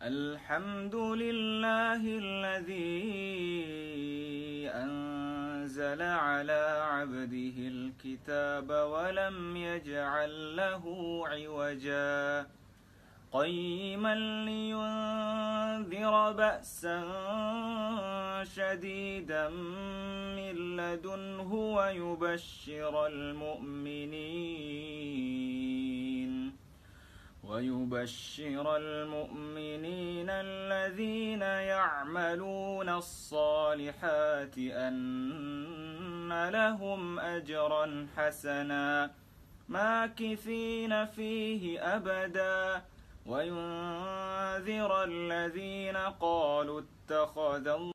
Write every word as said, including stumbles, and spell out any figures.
الحمد لله الذي أنزل على عبده الكتاب ولم يجعل له عوجا قيما لينذر بأسا شديدا من لدنه ويبشر المؤمنين ويبشر المؤمنين الذين يعملون الصالحات أن لهم أجرا حسنا ماكثين فيه أبدا وينذر الذين قالوا اتخذ الله